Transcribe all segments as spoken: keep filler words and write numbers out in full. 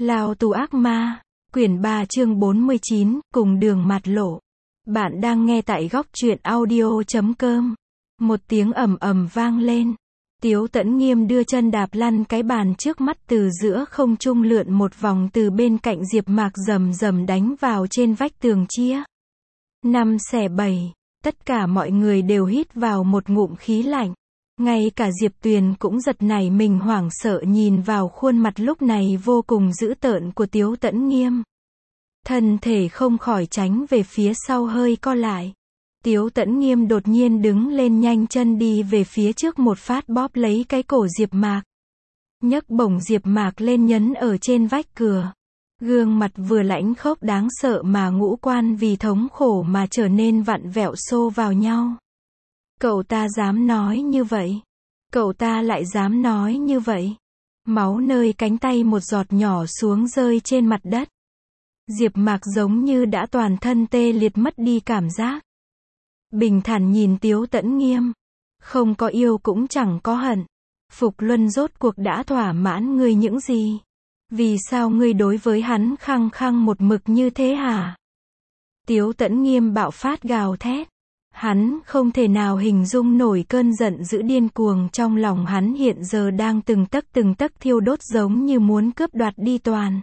Lao tù ác ma, quyển ba chương bốn mươi chín, cùng đường mạt lộ. Bạn đang nghe tại góc truyện audio chấm com. Một tiếng ầm ầm vang lên. Tiếu Tẫn Nghiêm đưa chân đạp lăn cái bàn trước mắt, từ giữa không trung lượn một vòng từ bên cạnh Diệp Mạc rầm rầm đánh vào trên vách tường chia năm xẻ bảy. Tất cả mọi người đều hít vào một ngụm khí lạnh. Ngay cả Diệp Tuyền cũng giật nảy mình, hoảng sợ nhìn vào khuôn mặt lúc này vô cùng dữ tợn của Tiếu Tẫn Nghiêm. Thân thể không khỏi tránh về phía sau hơi co lại. Tiếu Tẫn Nghiêm đột nhiên đứng lên, nhanh chân đi về phía trước, một phát bóp lấy cái cổ Diệp Mạc. Nhấc bổng Diệp Mạc lên nhấn ở trên vách cửa. Gương mặt vừa lãnh khốc đáng sợ mà ngũ quan vì thống khổ mà trở nên vặn vẹo xô vào nhau. Cậu ta dám nói như vậy. Cậu ta lại dám nói như vậy. Máu nơi cánh tay một giọt nhỏ xuống rơi trên mặt đất. Diệp Mạc giống như đã toàn thân tê liệt, mất đi cảm giác. Bình thản nhìn Tiếu Tẫn Nghiêm. Không có yêu cũng chẳng có hận. Phục Luân rốt cuộc đã thỏa mãn ngươi những gì? Vì sao ngươi đối với hắn khăng khăng một mực như thế hả? Tiếu Tẫn Nghiêm bạo phát gào thét. Hắn không thể nào hình dung nổi cơn giận dữ điên cuồng trong lòng hắn hiện giờ đang từng tấc từng tấc thiêu đốt, giống như muốn cướp đoạt đi toàn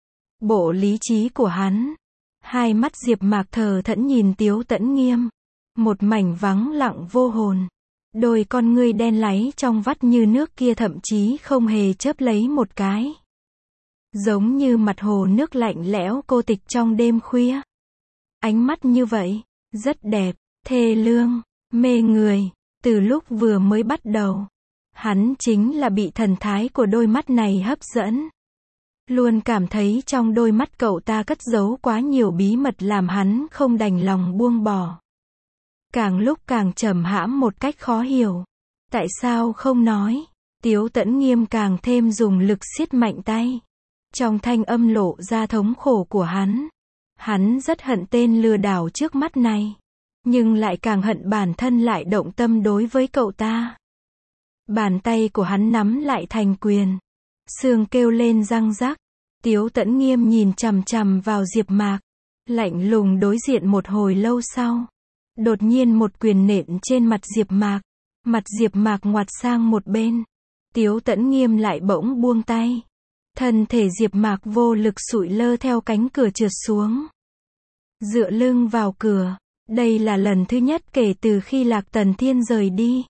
bộ lý trí của hắn. Hai mắt Diệp Mạc thờ thẫn nhìn Tiếu Tẫn Nghiêm. Một mảnh vắng lặng vô hồn. Đôi con ngươi đen láy trong vắt như nước kia thậm chí không hề chớp lấy một cái. Giống như mặt hồ nước lạnh lẽo cô tịch trong đêm khuya. Ánh mắt như vậy, rất đẹp, thê lương, mê người. Từ lúc vừa mới bắt đầu, hắn chính là bị thần thái của đôi mắt này hấp dẫn. Luôn cảm thấy trong đôi mắt cậu ta cất giấu quá nhiều bí mật làm hắn không đành lòng buông bỏ. Càng lúc càng trầm hãm một cách khó hiểu. Tại sao không nói? Tiếu Tẫn Nghiêm càng thêm dùng lực siết mạnh tay. Trong thanh âm lộ ra thống khổ của hắn. Hắn rất hận tên lừa đảo trước mắt này. Nhưng lại càng hận bản thân lại động tâm đối với cậu ta. Bàn tay của hắn nắm lại thành quyền. Xương kêu lên răng rắc. Tiếu Tẫn Nghiêm nhìn chằm chằm vào Diệp Mạc. Lạnh lùng đối diện một hồi lâu sau. Đột nhiên một quyền nện trên mặt Diệp Mạc. Mặt Diệp Mạc ngoặt sang một bên. Tiếu Tẫn Nghiêm lại bỗng buông tay. Thân thể Diệp Mạc vô lực sụi lơ theo cánh cửa trượt xuống. Dựa lưng vào cửa. Đây là lần thứ nhất kể từ khi Lạc Tần Thiên rời đi.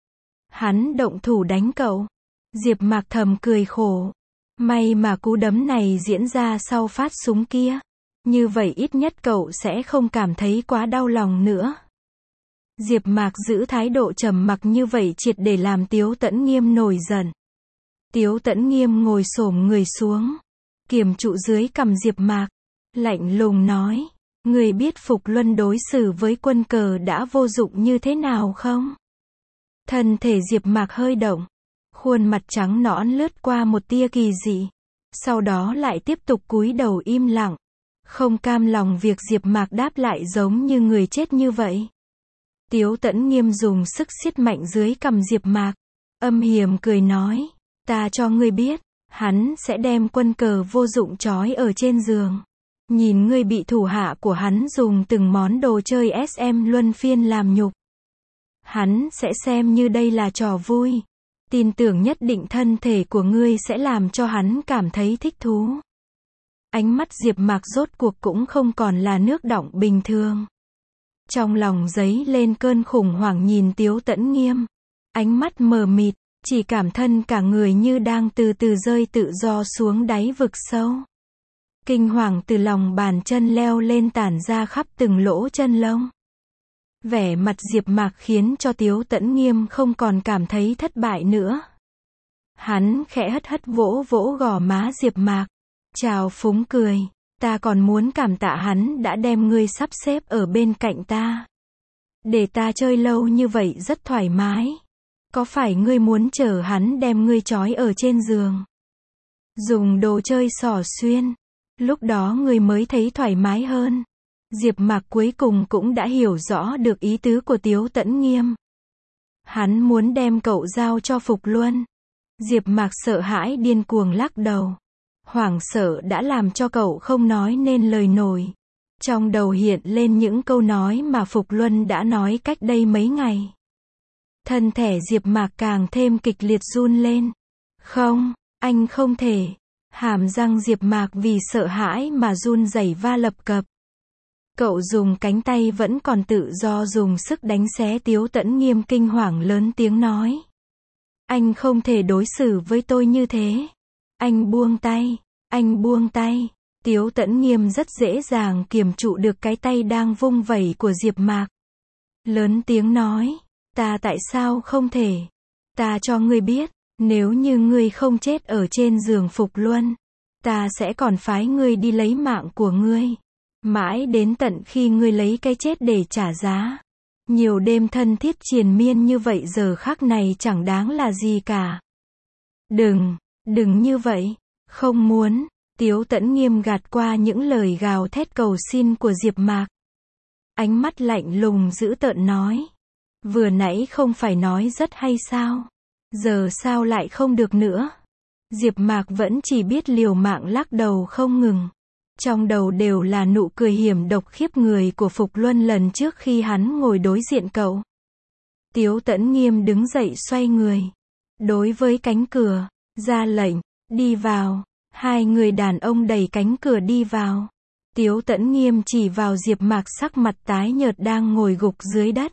Hắn động thủ đánh cậu. Diệp Mạc thầm cười khổ. May mà cú đấm này diễn ra sau phát súng kia. Như vậy ít nhất cậu sẽ không cảm thấy quá đau lòng nữa. Diệp Mạc giữ thái độ trầm mặc như vậy triệt để làm Tiếu Tẫn Nghiêm nổi giận. Tiếu Tẫn Nghiêm ngồi xổm người xuống. Kiềm trụ dưới cằm Diệp Mạc. Lạnh lùng nói. Người biết Phục Luân đối xử với quân cờ đã vô dụng như thế nào không? Thân thể Diệp Mạc hơi động. Khuôn mặt trắng nõn lướt qua một tia kỳ dị. Sau đó lại tiếp tục cúi đầu im lặng. Không cam lòng việc Diệp Mạc đáp lại giống như người chết như vậy. Tiếu Tẫn Nghiêm dùng sức siết mạnh dưới cằm Diệp Mạc. Âm hiểm cười nói. Ta cho ngươi biết. Hắn sẽ đem quân cờ vô dụng trói ở trên giường. Nhìn ngươi bị thủ hạ của hắn dùng từng món đồ chơi ét em luân phiên làm nhục. Hắn sẽ xem như đây là trò vui. Tin tưởng nhất định thân thể của ngươi sẽ làm cho hắn cảm thấy thích thú. Ánh mắt Diệp Mạc rốt cuộc cũng không còn là nước đọng bình thường. Trong lòng dấy lên cơn khủng hoảng nhìn Tiếu Tẫn Nghiêm. Ánh mắt mờ mịt, chỉ cảm thân cả người như đang từ từ rơi tự do xuống đáy vực sâu. Kinh hoàng từ lòng bàn chân leo lên tản ra khắp từng lỗ chân lông. Vẻ mặt Diệp Mạc khiến cho Tiếu Tẫn Nghiêm không còn cảm thấy thất bại nữa. Hắn khẽ hất hất vỗ vỗ gò má Diệp Mạc. Chào phúng cười. Ta còn muốn cảm tạ hắn đã đem ngươi sắp xếp ở bên cạnh ta. Để ta chơi lâu như vậy rất thoải mái. Có phải ngươi muốn chờ hắn đem ngươi trói ở trên giường? Dùng đồ chơi xỏ xuyên. Lúc đó ngươi mới thấy thoải mái hơn. Diệp Mạc cuối cùng cũng đã hiểu rõ được ý tứ của Tiếu Tẫn Nghiêm. Hắn muốn đem cậu giao cho Phục Luân. Diệp Mạc sợ hãi điên cuồng lắc đầu. Hoảng sợ đã làm cho cậu không nói nên lời nổi. Trong đầu hiện lên những câu nói mà Phục Luân đã nói cách đây mấy ngày. Thân thể Diệp Mạc càng thêm kịch liệt run lên. Không, anh không thể. Hàm răng Diệp Mạc vì sợ hãi mà run rẩy va lập cập. Cậu dùng cánh tay vẫn còn tự do dùng sức đánh xé Tiếu Tẫn Nghiêm, kinh hoàng lớn tiếng nói. Anh không thể đối xử với tôi như thế. Anh buông tay, anh buông tay. Tiếu Tẫn Nghiêm rất dễ dàng kiềm trụ được cái tay đang vung vẩy của Diệp Mạc. Lớn tiếng nói, ta tại sao không thể? Ta cho ngươi biết, nếu như ngươi không chết ở trên giường Phục Luân, ta sẽ còn phái ngươi đi lấy mạng của ngươi. Mãi đến tận khi ngươi lấy cái chết để trả giá. Nhiều đêm thân thiết triền miên như vậy giờ khắc này chẳng đáng là gì cả. Đừng, đừng như vậy, không muốn. Tiếu Tẫn Nghiêm gạt qua những lời gào thét cầu xin của Diệp Mạc. Ánh mắt lạnh lùng dữ tợn nói. Vừa nãy không phải nói rất hay sao? Giờ sao lại không được nữa? Diệp Mạc vẫn chỉ biết liều mạng lắc đầu không ngừng. Trong đầu đều là nụ cười hiểm độc khiếp người của Phục Luân lần trước khi hắn ngồi đối diện cậu. Tiếu Tẫn Nghiêm đứng dậy xoay người. Đối với cánh cửa, ra lệnh, đi vào. Hai người đàn ông đẩy cánh cửa đi vào. Tiếu Tẫn Nghiêm chỉ vào Diệp Mạc sắc mặt tái nhợt đang ngồi gục dưới đất.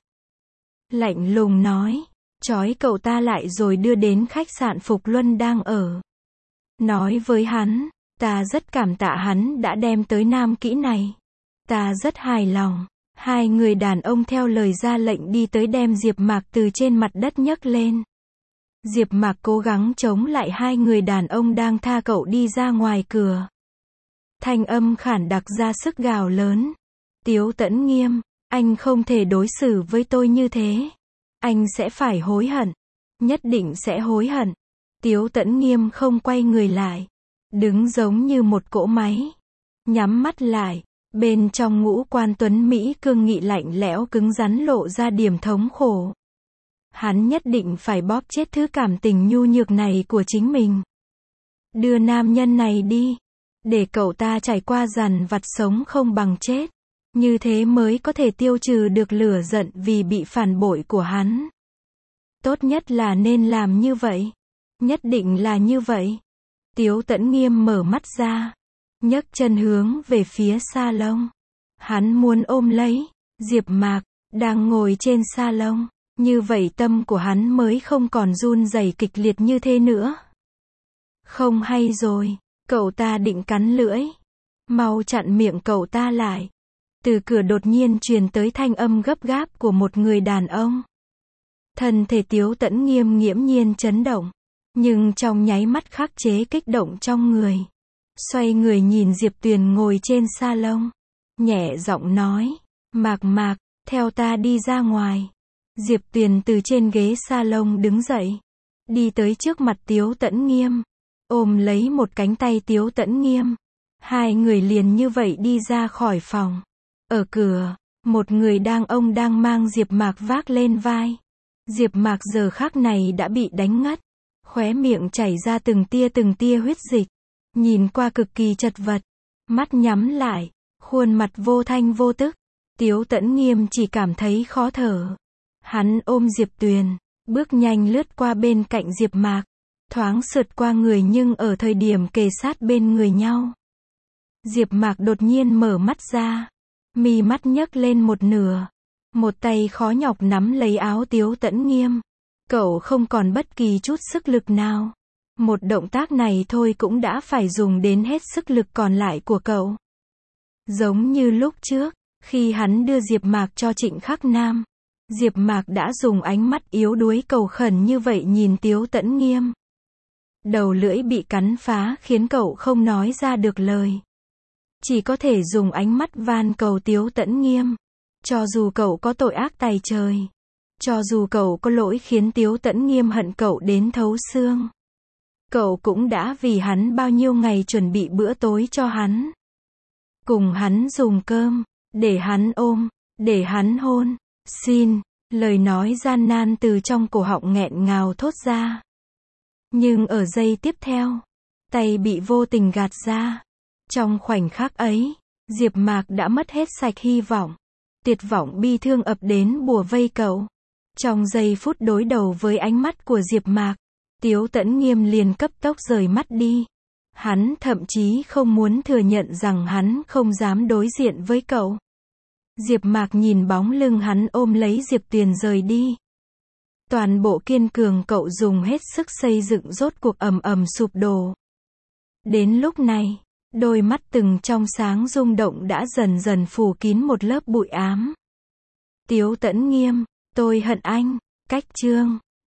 Lạnh lùng nói, trói cậu ta lại rồi đưa đến khách sạn Phục Luân đang ở. Nói với hắn, ta rất cảm tạ hắn đã đem tới Nam Kỹ này. Ta rất hài lòng. Hai người đàn ông theo lời ra lệnh đi tới đem Diệp Mạc từ trên mặt đất nhấc lên. Diệp Mạc cố gắng chống lại hai người đàn ông đang tha cậu đi ra ngoài cửa. Thanh âm khản đặc ra sức gào lớn. Tiếu Tẫn Nghiêm, anh không thể đối xử với tôi như thế. Anh sẽ phải hối hận. Nhất định sẽ hối hận. Tiếu Tẫn Nghiêm không quay người lại. Đứng giống như một cỗ máy. Nhắm mắt lại. Bên trong ngũ quan tuấn Mỹ cương nghị lạnh lẽo cứng rắn lộ ra điểm thống khổ. Hắn nhất định phải bóp chết thứ cảm tình nhu nhược này của chính mình. Đưa nam nhân này đi. Để cậu ta trải qua dằn vặt sống không bằng chết. Như thế mới có thể tiêu trừ được lửa giận vì bị phản bội của hắn. Tốt nhất là nên làm như vậy. Nhất định là như vậy. Tiếu Tẫn Nghiêm mở mắt ra. Nhấc chân hướng về phía salon. Hắn muốn ôm lấy Diệp Mạc đang ngồi trên salon. Như vậy tâm của hắn mới không còn run rẩy kịch liệt như thế nữa. Không hay rồi. Cậu ta định cắn lưỡi. Mau chặn miệng cậu ta lại. Từ cửa đột nhiên truyền tới thanh âm gấp gáp của một người đàn ông. Thân thể Tiếu Tẫn Nghiêm nghiễm nhiên chấn động. Nhưng trong nháy mắt khắc chế kích động trong người. Xoay người nhìn Diệp Tuyền ngồi trên salon. Nhẹ giọng nói. Mạc Mạc, theo ta đi ra ngoài. Diệp Tuyền từ trên ghế salon đứng dậy. Đi tới trước mặt Tiếu Tẫn Nghiêm. Ôm lấy một cánh tay Tiếu Tẫn Nghiêm. Hai người liền như vậy đi ra khỏi phòng. Ở cửa, một người đang ông đang mang Diệp Mạc vác lên vai. Diệp Mạc giờ khắc này đã bị đánh ngất. Khóe miệng chảy ra từng tia từng tia huyết dịch. Nhìn qua cực kỳ chật vật. Mắt nhắm lại. Khuôn mặt vô thanh vô tức. Tiếu Tẫn Nghiêm chỉ cảm thấy khó thở. Hắn ôm Diệp Tuyền. Bước nhanh lướt qua bên cạnh Diệp Mạc. Thoáng sượt qua người nhưng ở thời điểm kề sát bên người nhau. Diệp Mạc đột nhiên mở mắt ra. Mi mắt nhấc lên một nửa. Một tay khó nhọc nắm lấy áo Tiếu Tẫn Nghiêm. Cậu không còn bất kỳ chút sức lực nào. Một động tác này thôi cũng đã phải dùng đến hết sức lực còn lại của cậu. Giống như lúc trước, khi hắn đưa Diệp Mạc cho Trịnh Khắc Nam. Diệp Mạc đã dùng ánh mắt yếu đuối cầu khẩn như vậy nhìn Tiếu Tẫn Nghiêm. Đầu lưỡi bị cắn phá khiến cậu không nói ra được lời. Chỉ có thể dùng ánh mắt van cầu Tiếu Tẫn Nghiêm. Cho dù cậu có tội ác tày trời. Cho dù cậu có lỗi khiến Tiếu Tẫn Nghiêm hận cậu đến thấu xương. Cậu cũng đã vì hắn bao nhiêu ngày chuẩn bị bữa tối cho hắn. Cùng hắn dùng cơm. Để hắn ôm. Để hắn hôn. Xin. Lời nói gian nan từ trong cổ họng nghẹn ngào thốt ra. Nhưng ở giây tiếp theo. tay bị vô tình gạt ra. Trong khoảnh khắc ấy, Diệp Mạc đã mất hết sạch hy vọng. Tuyệt vọng bi thương ập đến bủa vây cậu. Trong giây phút đối đầu với ánh mắt của Diệp Mạc, Tiếu Tẫn Nghiêm liền cấp tốc rời mắt đi. Hắn thậm chí không muốn thừa nhận rằng hắn không dám đối diện với cậu. Diệp Mạc nhìn bóng lưng hắn ôm lấy Diệp Tuyền rời đi. Toàn bộ kiên cường cậu dùng hết sức xây dựng rốt cuộc ầm ầm sụp đổ. Đến lúc này, đôi mắt từng trong sáng rung động đã dần dần phủ kín một lớp bụi ám. Tiếu Tẫn Nghiêm, tôi hận anh. Cách chương